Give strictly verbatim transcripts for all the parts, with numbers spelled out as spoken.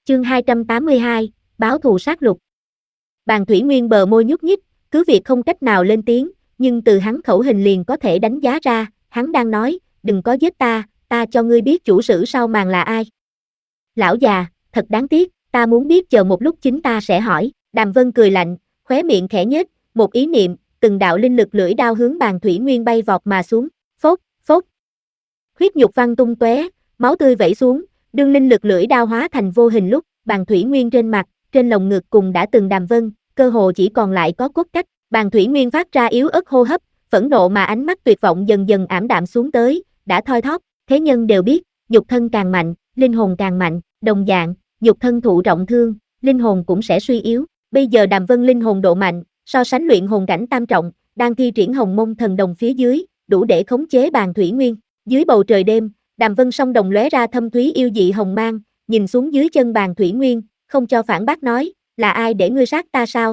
Chương hai trăm tám mươi hai, báo thù sát lục. Bàn Thủy Nguyên bờ môi nhúc nhích, cứ việc không cách nào lên tiếng, nhưng từ hắn khẩu hình liền có thể đánh giá ra, hắn đang nói, đừng có giết ta, ta cho ngươi biết chủ sử sau màn là ai. Lão già, thật đáng tiếc, ta muốn biết chờ một lúc chính ta sẽ hỏi. Đàm Vân cười lạnh, khóe miệng khẽ nhếch, một ý niệm, từng đạo linh lực lưỡi đao hướng Bàn Thủy Nguyên bay vọt mà xuống, phốt, phốt. Huyết nhục văng tung tóe, máu tươi vẩy xuống, đương linh lực lưỡi đao hóa thành vô hình lúc, Bàn Thủy Nguyên trên mặt, trên lồng ngực cùng đã từng Đàm Vân, cơ hồ chỉ còn lại có cốt cách. Bàn Thủy Nguyên phát ra yếu ớt hô hấp, phẫn nộ mà ánh mắt tuyệt vọng dần dần ảm đạm xuống tới, đã thoi thóp, thế nhân đều biết, nhục thân càng mạnh, linh hồn càng mạnh, đồng dạng, nhục thân thụ trọng thương, linh hồn cũng sẽ suy yếu. Bây giờ Đàm Vân linh hồn độ mạnh, so sánh luyện hồn cảnh tam trọng, đang thi triển Hồng Mông Thần Đồng phía dưới, đủ để khống chế Bàn Thủy Nguyên. Dưới bầu trời đêm, Đàm Vân song đồng lóe ra thâm thúy yêu dị hồng mang, nhìn xuống dưới chân Bàn Thủy Nguyên, không cho phản bác nói, là ai để ngươi sát ta sao?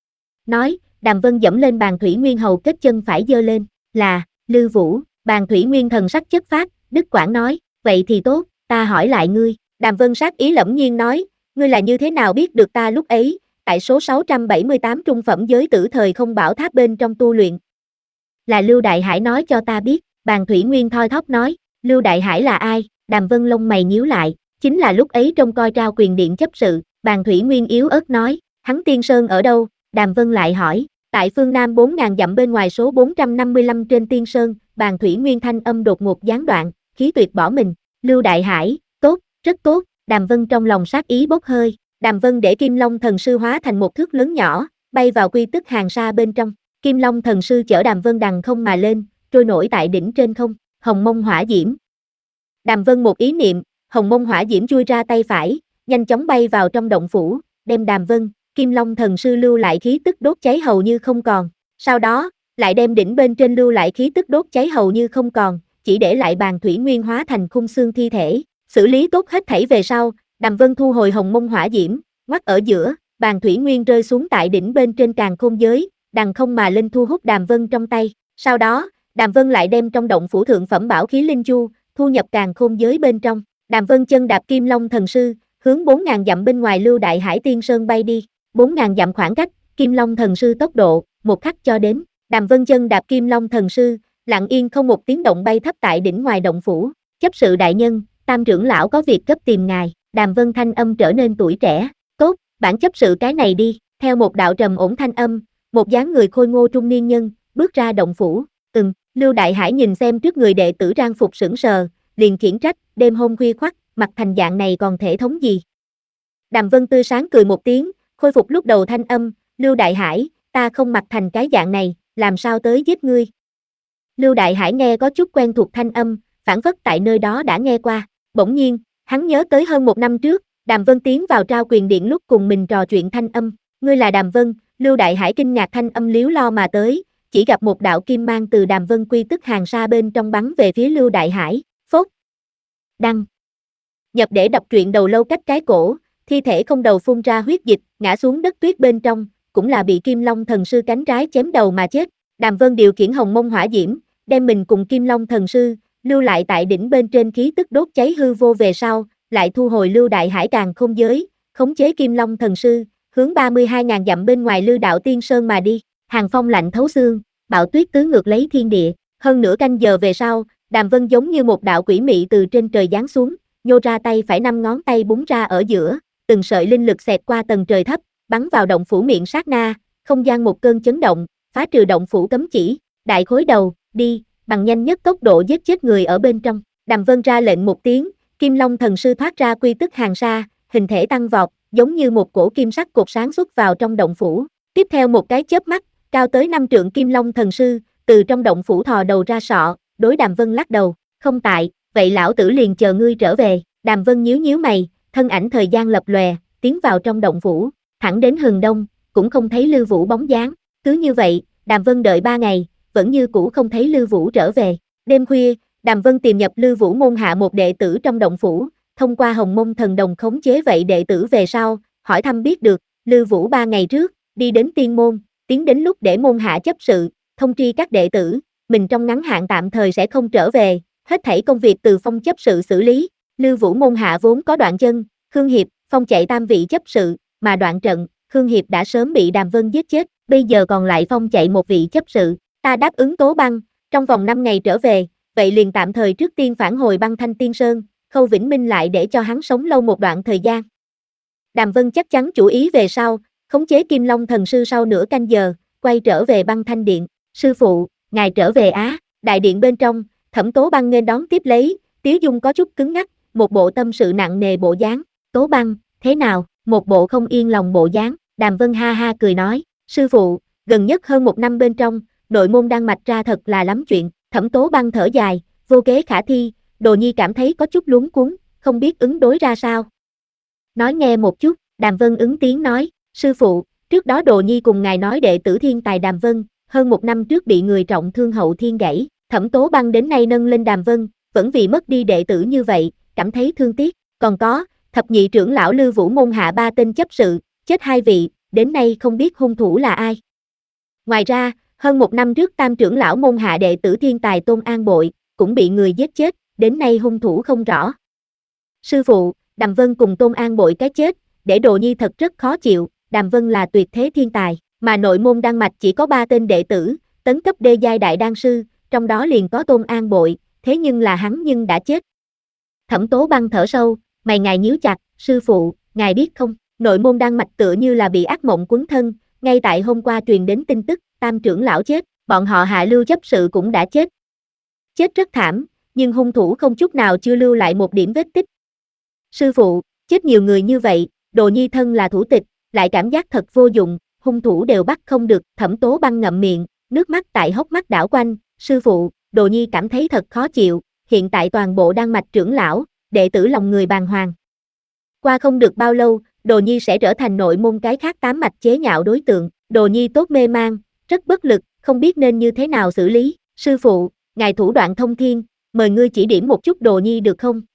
Nói, Đàm Vân dẫm lên Bàn Thủy Nguyên hầu kết chân phải giơ lên, là, Lư Vũ. Bàn Thủy Nguyên thần sắc chất phát, Đức Quảng nói, vậy thì tốt, ta hỏi lại ngươi. Đàm Vân sát ý lẫm nhiên nói, ngươi là như thế nào biết được ta lúc ấy, tại số sáu trăm bảy mươi tám trung phẩm giới tử thời không bảo tháp bên trong tu luyện? Là Lưu Đại Hải nói cho ta biết. Bàn Thủy Nguyên thoi thóp nói, Lưu Đại Hải là ai? Đàm Vân lông mày nhíu lại, chính là lúc ấy trông coi trao quyền điện chấp sự. Bàn Thủy Nguyên yếu ớt nói, hắn Tiên Sơn ở đâu? Đàm Vân lại hỏi, tại phương Nam bốn nghìn dặm bên ngoài số bốn trăm năm mươi lăm trên Tiên Sơn. Bàn Thủy Nguyên thanh âm đột ngột gián đoạn, khí tuyệt bỏ mình. Lưu Đại Hải, tốt, rất tốt. Đàm Vân trong lòng sát ý bốc hơi. Đàm Vân để Kim Long Thần Sư hóa thành một thước lớn nhỏ, bay vào quy tức hàng sa bên trong. Kim Long Thần Sư chở Đàm Vân đằng không mà lên, trôi nổi tại đỉnh trên không. Hồng Mông Hỏa Diễm. Đàm Vân một ý niệm, Hồng Mông Hỏa Diễm chui ra tay phải, nhanh chóng bay vào trong động phủ, đem Đàm Vân, Kim Long Thần Sư lưu lại khí tức đốt cháy hầu như không còn. Sau đó, lại đem đỉnh bên trên lưu lại khí tức đốt cháy hầu như không còn, chỉ để lại Bàn Thủy Nguyên hóa thành khung xương thi thể. Xử lý tốt hết thảy về sau, Đàm Vân thu hồi Hồng Mông Hỏa Diễm, ngoắt ở giữa, Bàn Thủy Nguyên rơi xuống tại đỉnh bên trên càn khôn giới, đằng không mà lên thu hút Đàm Vân trong tay. Sau đó, Đàm Vân lại đem trong động phủ thượng phẩm bảo khí linh chu, thu nhập càn khôn giới bên trong. Đàm Vân chân đạp Kim Long Thần Sư, hướng bốn nghìn dặm bên ngoài Lưu Đại Hải Tiên Sơn bay đi. bốn nghìn dặm khoảng cách, Kim Long Thần Sư tốc độ, một khắc cho đến. Đàm Vân chân đạp Kim Long Thần Sư, lặng yên không một tiếng động bay thấp tại đỉnh ngoài động phủ. Chấp sự đại nhân, Tam trưởng lão có việc gấp tìm ngài. Đàm Vân thanh âm trở nên tuổi trẻ. Tốt, bản chấp sự cái này đi. Theo một đạo trầm ổn thanh âm, một dáng người khôi ngô trung niên nhân bước ra động phủ. Ừm, Lưu Đại Hải nhìn xem trước người đệ tử trang phục sững sờ, liền khiển trách, đêm hôm khuya khoắt, mặt thành dạng này còn thể thống gì? Đàm Vân tươi sáng cười một tiếng, khôi phục lúc đầu thanh âm, Lưu Đại Hải, ta không mặc thành cái dạng này, làm sao tới giết ngươi? Lưu Đại Hải nghe có chút quen thuộc thanh âm, phảng phất tại nơi đó đã nghe qua. Bỗng nhiên, hắn nhớ tới hơn một năm trước, Đàm Vân tiến vào trao quyền điện lúc cùng mình trò chuyện thanh âm. Ngươi là Đàm Vân? Lưu Đại Hải kinh ngạc thanh âm liếu lo mà tới, chỉ gặp một đạo kim mang từ Đàm Vân quy tức hàng sa bên trong bắn về phía Lưu Đại Hải. Phốt. Đăng. Nhập để đọc truyện đầu lâu cách cái cổ, thi thể không đầu phun ra huyết dịch, ngã xuống đất tuyết bên trong, cũng là bị Kim Long Thần Sư cánh trái chém đầu mà chết. Đàm Vân điều khiển Hồng Mông Hỏa Diễm, đem mình cùng Kim Long Thần Sư lưu lại tại đỉnh bên trên khí tức đốt cháy hư vô về sau, lại thu hồi Lưu Đại Hải càn khôn giới, khống chế Kim Long Thần Sư, hướng ba mươi hai nghìn dặm bên ngoài Lư Đạo Tiên Sơn mà đi. Hàng phong lạnh thấu xương, bão tuyết tứ ngược lấy thiên địa. Hơn nửa canh giờ về sau, Đàm Vân giống như một đạo quỷ mị từ trên trời giáng xuống, nhô ra tay phải năm ngón tay búng ra ở giữa, từng sợi linh lực xẹt qua tầng trời thấp, bắn vào động phủ miệng sát na, không gian một cơn chấn động, phá trừ động phủ cấm chỉ. Đại khối đầu, đi, bằng nhanh nhất tốc độ giết chết người ở bên trong. Đàm Vân ra lệnh một tiếng, Kim Long Thần Sư thoát ra quy tức hàng sa, hình thể tăng vọt, giống như một cổ kim sắc cột sáng xuất vào trong động phủ. Tiếp theo một cái chớp mắt, cao tới năm trượng Kim Long Thần Sư, từ trong động phủ thò đầu ra sọ, đối Đàm Vân lắc đầu, không tại, vậy lão tử liền chờ ngươi trở về. Đàm Vân nhíu nhíu mày, thân ảnh thời gian lập lòe, tiến vào trong động phủ, thẳng đến hừng đông, cũng không thấy Lư Vũ bóng dáng. Cứ như vậy, Đàm Vân đợi ba ngày, vẫn như cũ không thấy Lư Vũ trở về. Đêm khuya, Đàm Vân tìm nhập Lư Vũ môn hạ một đệ tử trong động phủ, thông qua Hồng Mông Thần Đồng khống chế vậy đệ tử về sau, hỏi thăm biết được, Lư Vũ ba ngày trước, đi đến tiên môn, tiến đến lúc để môn hạ chấp sự, thông tri các đệ tử, mình trong ngắn hạn tạm thời sẽ không trở về, hết thảy công việc từ phong chấp sự xử lý. Lư Vũ môn hạ vốn có Đoạn Chân, Khương Hiệp, phong chạy tam vị chấp sự, mà đoạn trận, Khương Hiệp đã sớm bị Đàm Vân giết chết, bây giờ còn lại phong chạy một vị chấp sự. Ta đáp ứng Tố Băng, trong vòng năm ngày trở về, vậy liền tạm thời trước tiên phản hồi Băng Thanh Tiên Sơn, Khâu Vĩnh Minh lại để cho hắn sống lâu một đoạn thời gian. Đàm Vân chắc chắn chủ ý về sau, khống chế Kim Long Thần Sư sau nửa canh giờ, quay trở về Băng Thanh Điện. Sư phụ, ngài trở về á. Đại điện bên trong, Thẩm Tố Băng nghênh đón tiếp lấy, Tiếu Dung có chút cứng ngắc, một bộ tâm sự nặng nề bộ dáng. Tố Băng, thế nào? Một bộ không yên lòng bộ dáng. Đàm Vân ha ha cười nói, sư phụ, gần nhất hơn một năm bên trong, nội môn đang mạch ra thật là lắm chuyện. Thẩm Tố Băng thở dài, vô kế khả thi, Đồ Nhi cảm thấy có chút luống cuống, không biết ứng đối ra sao. Nói nghe một chút, Đàm Vân ứng tiếng nói, sư phụ, trước đó Đồ Nhi cùng ngài nói đệ tử thiên tài Đàm Vân, hơn một năm trước bị người trọng thương hậu thiên gãy, Thẩm Tố Băng đến nay nâng lên Đàm Vân, vẫn vì mất đi đệ tử như vậy, cảm thấy thương tiếc. Còn có, thập nhị trưởng lão Lư Vũ môn hạ ba tên chấp sự, chết hai vị, đến nay không biết hung thủ là ai. Ngoài ra, hơn một năm trước tam trưởng lão môn hạ đệ tử thiên tài Tôn An Bội, cũng bị người giết chết, đến nay hung thủ không rõ. Sư phụ, Đàm Vân cùng Tôn An Bội cái chết, để Đồ Nhi thật rất khó chịu, Đàm Vân là tuyệt thế thiên tài, mà nội môn đan mạch chỉ có ba tên đệ tử, tấn cấp đê giai đại đan sư, trong đó liền có Tôn An Bội, thế nhưng là hắn nhưng đã chết. Thẩm Tố Băng thở sâu, mày ngài nhíu chặt, sư phụ, ngài biết không, nội môn đan mạch tựa như là bị ác mộng quấn thân, ngay tại hôm qua truyền đến tin tức, tam trưởng lão chết, bọn họ hạ Lưu chấp sự cũng đã chết. Chết rất thảm, nhưng hung thủ không chút nào chưa lưu lại một điểm vết tích. Sư phụ, chết nhiều người như vậy, Đồ Nhi thân là thủ tịch, lại cảm giác thật vô dụng, hung thủ đều bắt không được. Thẩm Tố Băng ngậm miệng, nước mắt tại hốc mắt đảo quanh, sư phụ, Đồ Nhi cảm thấy thật khó chịu, hiện tại toàn bộ đan mạch trưởng lão, đệ tử lòng người bàng hoàng. Qua không được bao lâu, Đồ Nhi sẽ trở thành nội môn cái khác tám mạch chế nhạo đối tượng, Đồ Nhi tốt mê mang, rất bất lực, không biết nên như thế nào xử lý. Sư phụ, ngài thủ đoạn thông thiên, mời ngươi chỉ điểm một chút Đồ Nhi được không?